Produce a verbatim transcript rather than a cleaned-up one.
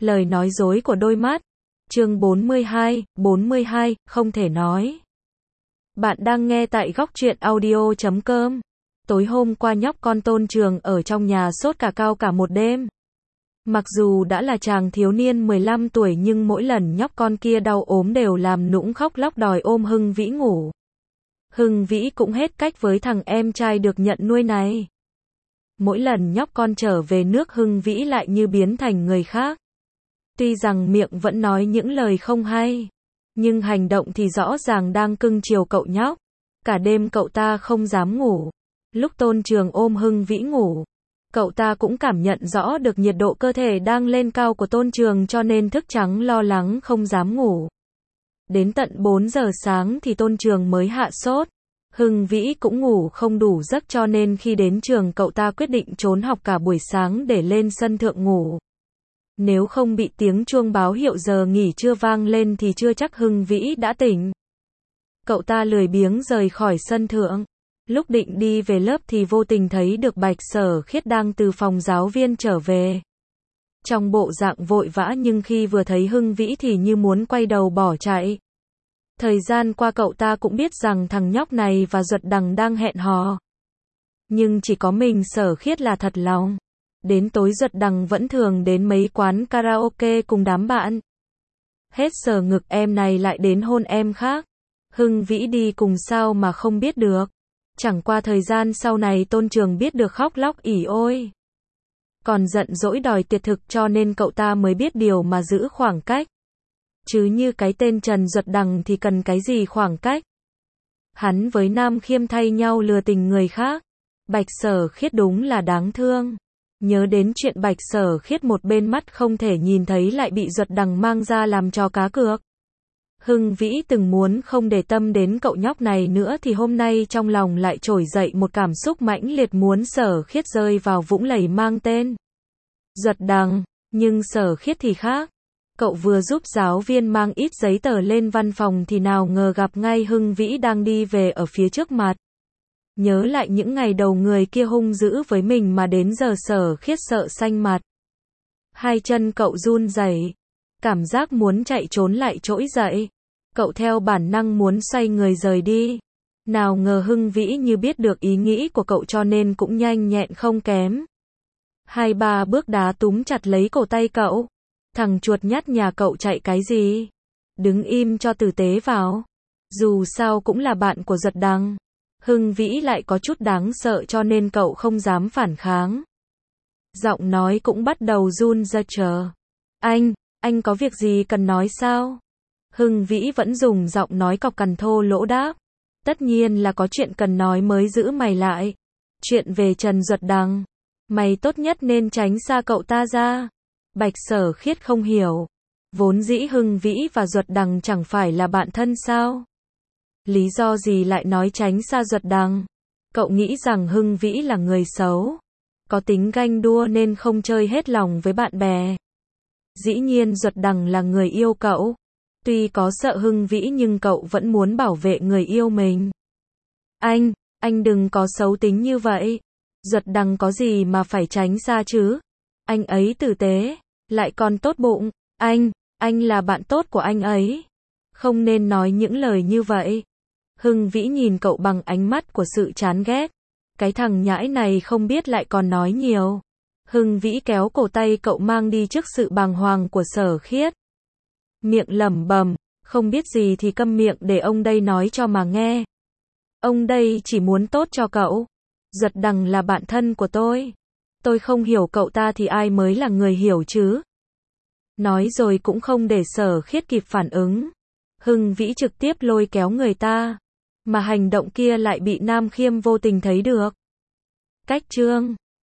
Lời nói dối của đôi mắt. Chương bốn mươi hai, bốn mươi hai, không thể nói. Bạn đang nghe tại góc truyện audio chấm com. Tối hôm qua nhóc con Tôn Trường ở trong nhà sốt cả cao cả một đêm. Mặc dù đã là chàng thiếu niên mười lăm tuổi nhưng mỗi lần nhóc con kia đau ốm đều làm nũng khóc lóc đòi ôm Hưng Vĩ ngủ. Hưng Vĩ cũng hết cách với thằng em trai được nhận nuôi này. Mỗi lần nhóc con trở về nước Hưng Vĩ lại như biến thành người khác. Tuy rằng miệng vẫn nói những lời không hay, nhưng hành động thì rõ ràng đang cưng chiều cậu nhóc. Cả đêm cậu ta không dám ngủ. Lúc Tôn Trường ôm Hưng Vĩ ngủ, cậu ta cũng cảm nhận rõ được nhiệt độ cơ thể đang lên cao của Tôn Trường cho nên thức trắng lo lắng không dám ngủ. Đến tận bốn giờ sáng thì Tôn Trường mới hạ sốt. Hưng Vĩ cũng ngủ không đủ giấc cho nên khi đến trường cậu ta quyết định trốn học cả buổi sáng để lên sân thượng ngủ. Nếu không bị tiếng chuông báo hiệu giờ nghỉ trưa vang lên thì chưa chắc Hưng Vĩ đã tỉnh. Cậu ta lười biếng rời khỏi sân thượng. Lúc định đi về lớp thì vô tình thấy được Bạch Sở Khiết đang từ phòng giáo viên trở về. Trong bộ dạng vội vã nhưng khi vừa thấy Hưng Vĩ thì như muốn quay đầu bỏ chạy. Thời gian qua cậu ta cũng biết rằng thằng nhóc này và Duật Đằng đang hẹn hò. Nhưng chỉ có mình Sở Khiết là thật lòng. Đến tối Duật Đằng vẫn thường đến mấy quán karaoke cùng đám bạn. Hết sờ ngực em này lại đến hôn em khác. Hưng Vĩ đi cùng sao mà không biết được. Chẳng qua thời gian sau này Tôn Trường biết được khóc lóc ỉ ôi. Còn giận dỗi đòi tiệt thực cho nên cậu ta mới biết điều mà giữ khoảng cách. Chứ như cái tên Trần Duật Đằng thì cần cái gì khoảng cách. Hắn với Nam Khiêm thay nhau lừa tình người khác. Bạch Sở Khiết đúng là đáng thương. Nhớ đến chuyện Bạch Sở Khiết một bên mắt không thể nhìn thấy lại bị Duật Đằng mang ra làm trò cá cược. Hưng Vĩ từng muốn không để tâm đến cậu nhóc này nữa thì hôm nay trong lòng lại trỗi dậy một cảm xúc mãnh liệt muốn Sở Khiết rơi vào vũng lầy mang tên Duật Đằng. Nhưng Sở Khiết thì khác. Cậu vừa giúp giáo viên mang ít giấy tờ lên văn phòng thì nào ngờ gặp ngay Hưng Vĩ đang đi về ở phía trước mặt. Nhớ lại những ngày đầu người kia hung dữ với mình mà đến giờ Sở Khiết sợ xanh mặt. Hai chân cậu run rẩy, cảm giác muốn chạy trốn lại trỗi dậy. Cậu theo bản năng muốn xoay người rời đi. Nào ngờ Hưng Vĩ như biết được ý nghĩ của cậu cho nên cũng nhanh nhẹn không kém. Hai ba bước đá túm chặt lấy cổ tay cậu. Thằng chuột nhắt nhà cậu chạy cái gì? Đứng im cho tử tế vào. Dù sao cũng là bạn của Duật Đằng. Hưng Vĩ lại có chút đáng sợ cho nên cậu không dám phản kháng. Giọng nói cũng bắt đầu run ra chờ. Anh, anh có việc gì cần nói sao? Hưng Vĩ vẫn dùng giọng nói cọc cằn thô lỗ đáp. Tất nhiên là có chuyện cần nói mới giữ mày lại. Chuyện về Trần Duật Đằng. Mày tốt nhất nên tránh xa cậu ta ra. Bạch Sở Khiết không hiểu. Vốn dĩ Hưng Vĩ và Duật Đằng chẳng phải là bạn thân sao? Lý do gì lại nói tránh xa Duật Đằng? Cậu nghĩ rằng Hưng Vĩ là người xấu, có tính ganh đua nên không chơi hết lòng với bạn bè. Dĩ nhiên Duật Đằng là người yêu cậu. Tuy có sợ Hưng Vĩ nhưng cậu vẫn muốn bảo vệ người yêu mình. Anh, anh đừng có xấu tính như vậy. Duật Đằng có gì mà phải tránh xa chứ? Anh ấy tử tế, lại còn tốt bụng. Anh, anh là bạn tốt của anh ấy. Không nên nói những lời như vậy. Hưng Vĩ nhìn cậu bằng ánh mắt của sự chán ghét. Cái thằng nhãi này không biết lại còn nói nhiều. Hưng Vĩ kéo cổ tay cậu mang đi trước sự bàng hoàng của Sở Khiết. Miệng lẩm bẩm, không biết gì thì câm miệng để ông đây nói cho mà nghe. Ông đây chỉ muốn tốt cho cậu. Duật Đằng là bạn thân của tôi. Tôi không hiểu cậu ta thì ai mới là người hiểu chứ? Nói rồi cũng không để Sở Khiết kịp phản ứng. Hưng Vĩ trực tiếp lôi kéo người ta. Mà hành động kia lại bị Nam Khiêm vô tình thấy được. Cách chương